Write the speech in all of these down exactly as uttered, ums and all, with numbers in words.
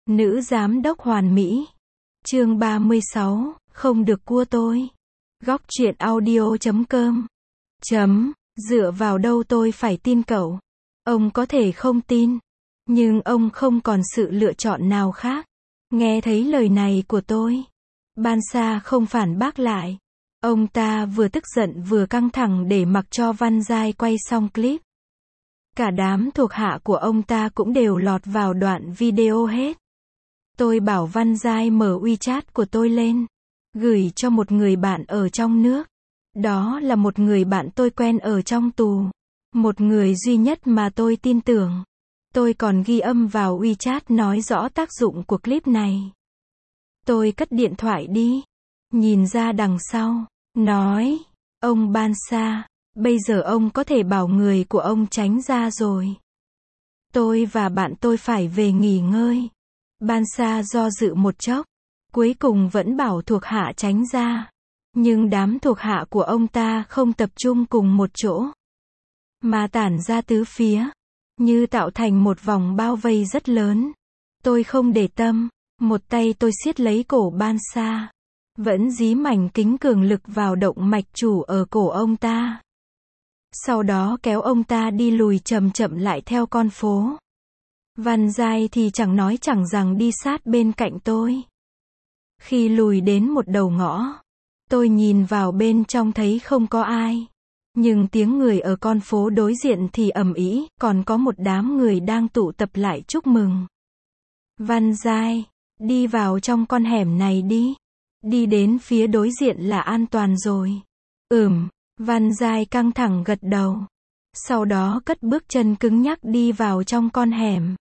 Nữ giám đốc hoàn mỹ. Chương ba mươi sáu, không được cua tôi. Góc truyện audio chấm com. Chấm, dựa vào đâu tôi phải tin cậu? Ông có thể không tin, nhưng ông không còn sự lựa chọn nào khác. Nghe thấy lời này của tôi, Ban Sa không phản bác lại. Ông ta vừa tức giận vừa căng thẳng để mặc cho Văn Giai quay xong clip. Cả đám thuộc hạ của ông ta cũng đều lọt vào đoạn video hết. Tôi bảo Văn Giai mở WeChat của tôi lên, gửi cho một người bạn ở trong nước. Đó là một người bạn tôi quen ở trong tù. Một người duy nhất mà tôi tin tưởng. Tôi còn ghi âm vào WeChat nói rõ tác dụng của clip này. Tôi cất điện thoại đi, nhìn ra đằng sau, nói, ông Ban Sa, bây giờ ông có thể bảo người của ông tránh ra rồi. Tôi và bạn tôi phải về nghỉ ngơi. Ban Sa do dự một chốc, cuối cùng vẫn bảo thuộc hạ tránh ra. Nhưng đám thuộc hạ của ông ta không tập trung cùng một chỗ, mà tản ra tứ phía, như tạo thành một vòng bao vây rất lớn. Tôi không để tâm, một tay tôi siết lấy cổ Ban Sa, vẫn dí mảnh kính cường lực vào động mạch chủ ở cổ ông ta. Sau đó kéo ông ta đi lùi chậm chậm lại theo con phố. Văn Giai thì chẳng nói chẳng rằng đi sát bên cạnh tôi. Khi lùi đến một đầu ngõ, tôi nhìn vào bên trong thấy không có ai. Nhưng tiếng người ở con phố đối diện thì ầm ĩ, còn có một đám người đang tụ tập lại chúc mừng. Văn Giai, đi vào trong con hẻm này đi. Đi đến phía đối diện là an toàn rồi. Ừm, Văn Giai căng thẳng gật đầu. Sau đó cất bước chân cứng nhắc đi vào trong con hẻm.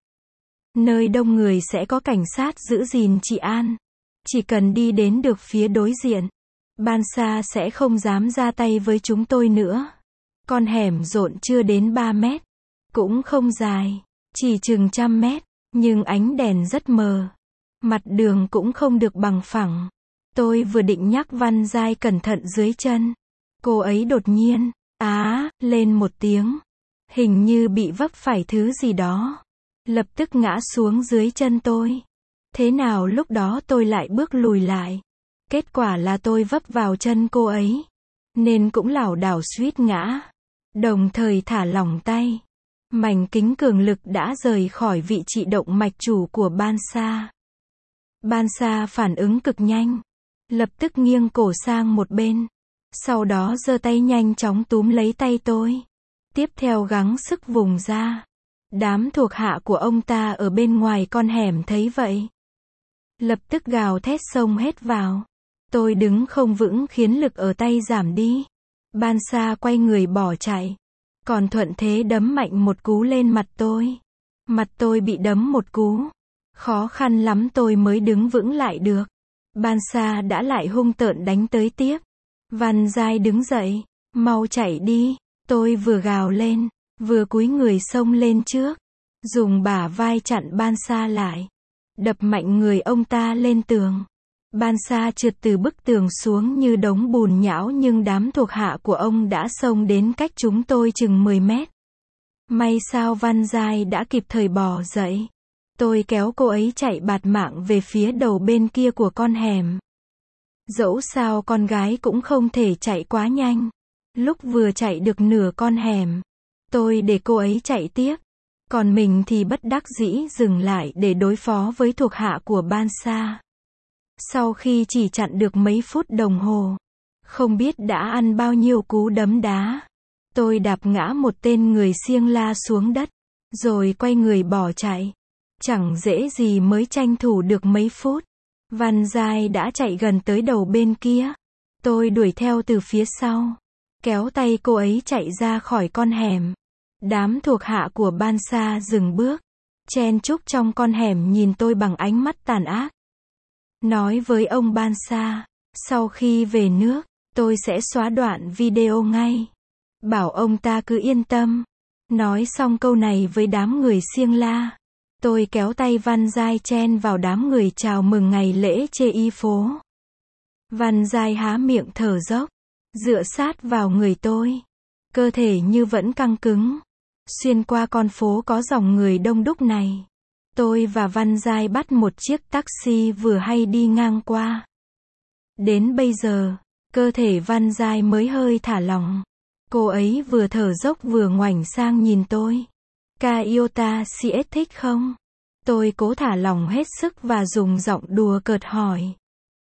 Nơi đông người sẽ có cảnh sát giữ gìn trị an. Chỉ cần đi đến được phía đối diện, Ban Sa sẽ không dám ra tay với chúng tôi nữa. Con hẻm rộng chưa đến ba mét, cũng không dài, chỉ chừng trăm mét, nhưng ánh đèn rất mờ. Mặt đường cũng không được bằng phẳng. Tôi vừa định nhắc Văn Giai cẩn thận dưới chân, cô ấy đột nhiên, á, lên một tiếng. Hình như bị vấp phải thứ gì đó. Lập tức ngã xuống dưới chân tôi. Thế nào lúc đó tôi lại bước lùi lại. Kết quả là tôi vấp vào chân cô ấy, nên cũng lảo đảo suýt ngã. Đồng thời thả lỏng tay. Mảnh kính cường lực đã rời khỏi vị trí động mạch chủ của Ban Sa. Ban Sa phản ứng cực nhanh, lập tức nghiêng cổ sang một bên. Sau đó giơ tay nhanh chóng túm lấy tay tôi. Tiếp theo gắng sức vùng ra. Đám thuộc hạ của ông ta ở bên ngoài con hẻm thấy vậy, lập tức gào thét xông hết vào. Tôi đứng không vững khiến lực ở tay giảm đi. Ban Sa quay người bỏ chạy, còn thuận thế đấm mạnh một cú lên mặt tôi. Mặt tôi bị đấm một cú. Khó khăn lắm tôi mới đứng vững lại được. Ban Sa đã lại hung tợn đánh tới tiếp. Văn Giai đứng dậy, mau chạy đi. Tôi vừa gào lên, vừa cúi người xông lên trước, dùng bả vai chặn Ban Sa lại, đập mạnh người ông ta lên tường. Ban Sa trượt từ bức tường xuống như đống bùn nhão, nhưng đám thuộc hạ của ông đã xông đến cách chúng tôi chừng mười mét. May sao Văn Giai đã kịp thời bò dậy. Tôi kéo cô ấy chạy bạt mạng về phía đầu bên kia của con hẻm. Dẫu sao con gái cũng không thể chạy quá nhanh. Lúc vừa chạy được nửa con hẻm, tôi để cô ấy chạy tiếp, còn mình thì bất đắc dĩ dừng lại để đối phó với thuộc hạ của Ban Sa. Sau khi chỉ chặn được mấy phút đồng hồ, không biết đã ăn bao nhiêu cú đấm đá, tôi đạp ngã một tên người siêng la xuống đất, rồi quay người bỏ chạy. Chẳng dễ gì mới tranh thủ được mấy phút, Văn Giai đã chạy gần tới đầu bên kia. Tôi đuổi theo từ phía sau, kéo tay cô ấy chạy ra khỏi con hẻm. Đám thuộc hạ của Ban Sa dừng bước, chen chúc trong con hẻm nhìn tôi bằng ánh mắt tàn ác. Nói với ông Ban Sa, sau khi về nước, tôi sẽ xóa đoạn video ngay. Bảo ông ta cứ yên tâm. Nói xong câu này với đám người siêng la, tôi kéo tay Văn Giai chen vào đám người chào mừng ngày lễ chê y phố. Văn Giai há miệng thở dốc, dựa sát vào người tôi, cơ thể như vẫn căng cứng. Xuyên qua con phố có dòng người đông đúc này, Tôi và Văn Giai bắt một chiếc taxi vừa hay đi ngang qua. Đến bây giờ, cơ thể Văn Giai mới hơi thả lỏng. Cô ấy vừa thở dốc vừa ngoảnh sang nhìn tôi. Kyota xê ét thích không? Tôi cố thả lỏng hết sức và dùng giọng đùa cợt hỏi.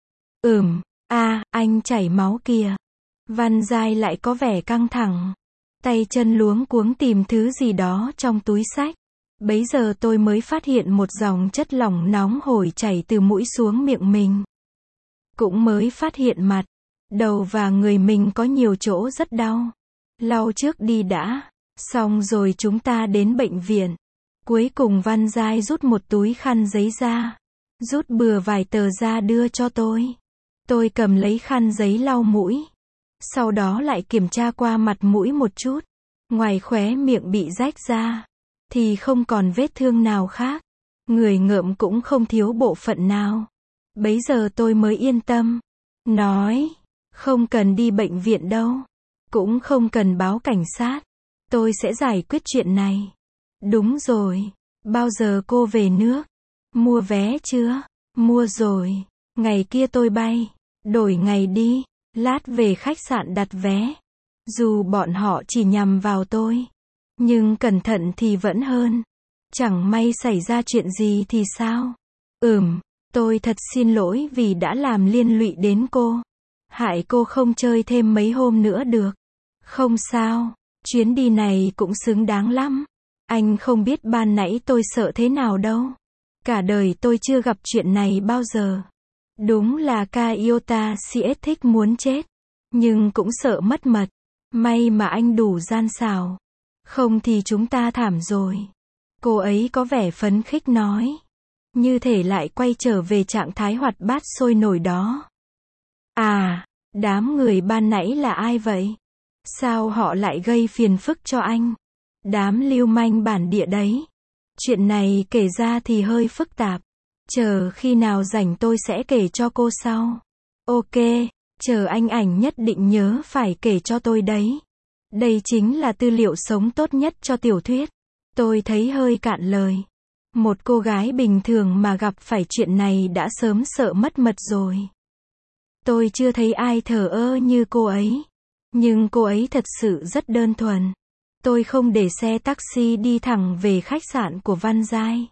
Ừm, à, anh chảy máu kìa. Văn Giai lại có vẻ căng thẳng. Tay chân luống cuống tìm thứ gì đó trong túi xách. Bấy giờ tôi mới phát hiện một dòng chất lỏng nóng hổi chảy từ mũi xuống miệng mình. Cũng mới phát hiện mặt, đầu và người mình có nhiều chỗ rất đau. Lau trước đi đã. Xong rồi chúng ta đến bệnh viện. Cuối cùng Văn Giai rút một túi khăn giấy ra. Rút bừa vài tờ ra đưa cho tôi. Tôi cầm lấy khăn giấy lau mũi. Sau đó lại kiểm tra qua mặt mũi một chút. Ngoài khóe miệng bị rách ra, thì không còn vết thương nào khác. Người ngợm cũng không thiếu bộ phận nào. Bấy giờ tôi mới yên tâm. Nói, không cần đi bệnh viện đâu. Cũng không cần báo cảnh sát. Tôi sẽ giải quyết chuyện này. Đúng rồi. Bao giờ cô về nước? Mua vé chưa? Mua rồi. Ngày kia tôi bay. Đổi ngày đi. Lát về khách sạn đặt vé. Dù bọn họ chỉ nhằm vào tôi. Nhưng cẩn thận thì vẫn hơn. Chẳng may xảy ra chuyện gì thì sao? Ừm, tôi thật xin lỗi vì đã làm liên lụy đến cô. Hại cô không chơi thêm mấy hôm nữa được. Không sao. Chuyến đi này cũng xứng đáng lắm. Anh không biết ban nãy tôi sợ thế nào đâu. Cả đời tôi chưa gặp chuyện này bao giờ. Đúng là Kyota xê ét thích muốn chết. Nhưng cũng sợ mất mật. May mà anh đủ gian xảo. Không thì chúng ta thảm rồi. Cô ấy có vẻ phấn khích nói. Như thể lại quay trở về trạng thái hoạt bát sôi nổi đó. À, đám người ban nãy là ai vậy? Sao họ lại gây phiền phức cho anh? Đám lưu manh bản địa đấy. Chuyện này kể ra thì hơi phức tạp. Chờ khi nào rảnh tôi sẽ kể cho cô sau. Ok, chờ anh ảnh nhất định nhớ phải kể cho tôi đấy. Đây chính là tư liệu sống tốt nhất cho tiểu thuyết. Tôi thấy hơi cạn lời. Một cô gái bình thường mà gặp phải chuyện này đã sớm sợ mất mật rồi. Tôi chưa thấy ai thờ ơ như cô ấy. Nhưng cô ấy thật sự rất đơn thuần. Tôi không để xe taxi đi thẳng về khách sạn của Văn Giai,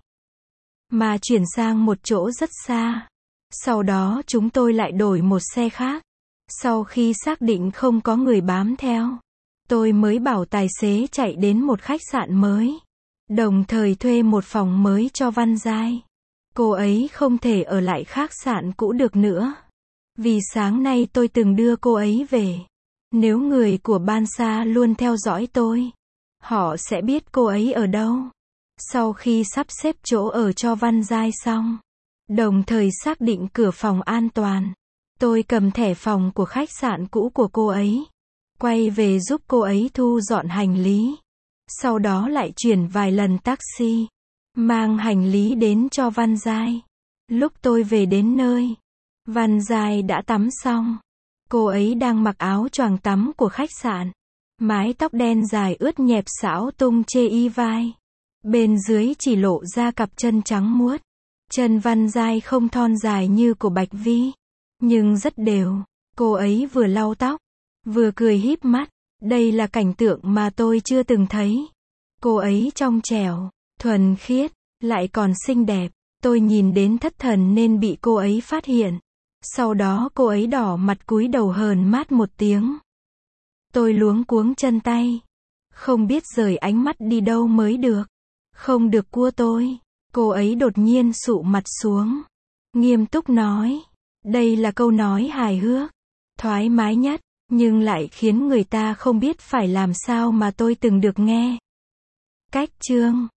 mà chuyển sang một chỗ rất xa. Sau đó chúng tôi lại đổi một xe khác. Sau khi xác định không có người bám theo, tôi mới bảo tài xế chạy đến một khách sạn mới. Đồng thời thuê một phòng mới cho Văn Giai. Cô ấy không thể ở lại khách sạn cũ được nữa. Vì sáng nay tôi từng đưa cô ấy về. Nếu người của Ban Sa luôn theo dõi tôi, họ sẽ biết cô ấy ở đâu. Sau khi sắp xếp chỗ ở cho Văn Giai xong, đồng thời xác định cửa phòng an toàn, tôi cầm thẻ phòng của khách sạn cũ của cô ấy, quay về giúp cô ấy thu dọn hành lý. Sau đó lại chuyển vài lần taxi, mang hành lý đến cho Văn Giai. Lúc tôi về đến nơi, Văn Giai đã tắm xong. Cô ấy đang mặc áo choàng tắm của khách sạn. Mái tóc đen dài ướt nhẹp xõa tung chê y vai. Bên dưới chỉ lộ ra cặp chân trắng muốt. Chân Văn Giai không thon dài như của Bạch Vi, nhưng rất đều. Cô ấy vừa lau tóc, vừa cười híp mắt. Đây là cảnh tượng mà tôi chưa từng thấy. Cô ấy trong trẻo, thuần khiết, lại còn xinh đẹp. Tôi nhìn đến thất thần nên bị cô ấy phát hiện. Sau đó cô ấy đỏ mặt cúi đầu hờn mát một tiếng. Tôi luống cuống chân tay. Không biết rời ánh mắt đi đâu mới được. Không được cua tôi. Cô ấy đột nhiên sụ mặt xuống. Nghiêm túc nói. Đây là câu nói hài hước, thoải mái nhất, nhưng lại khiến người ta không biết phải làm sao mà tôi từng được nghe. Cách chương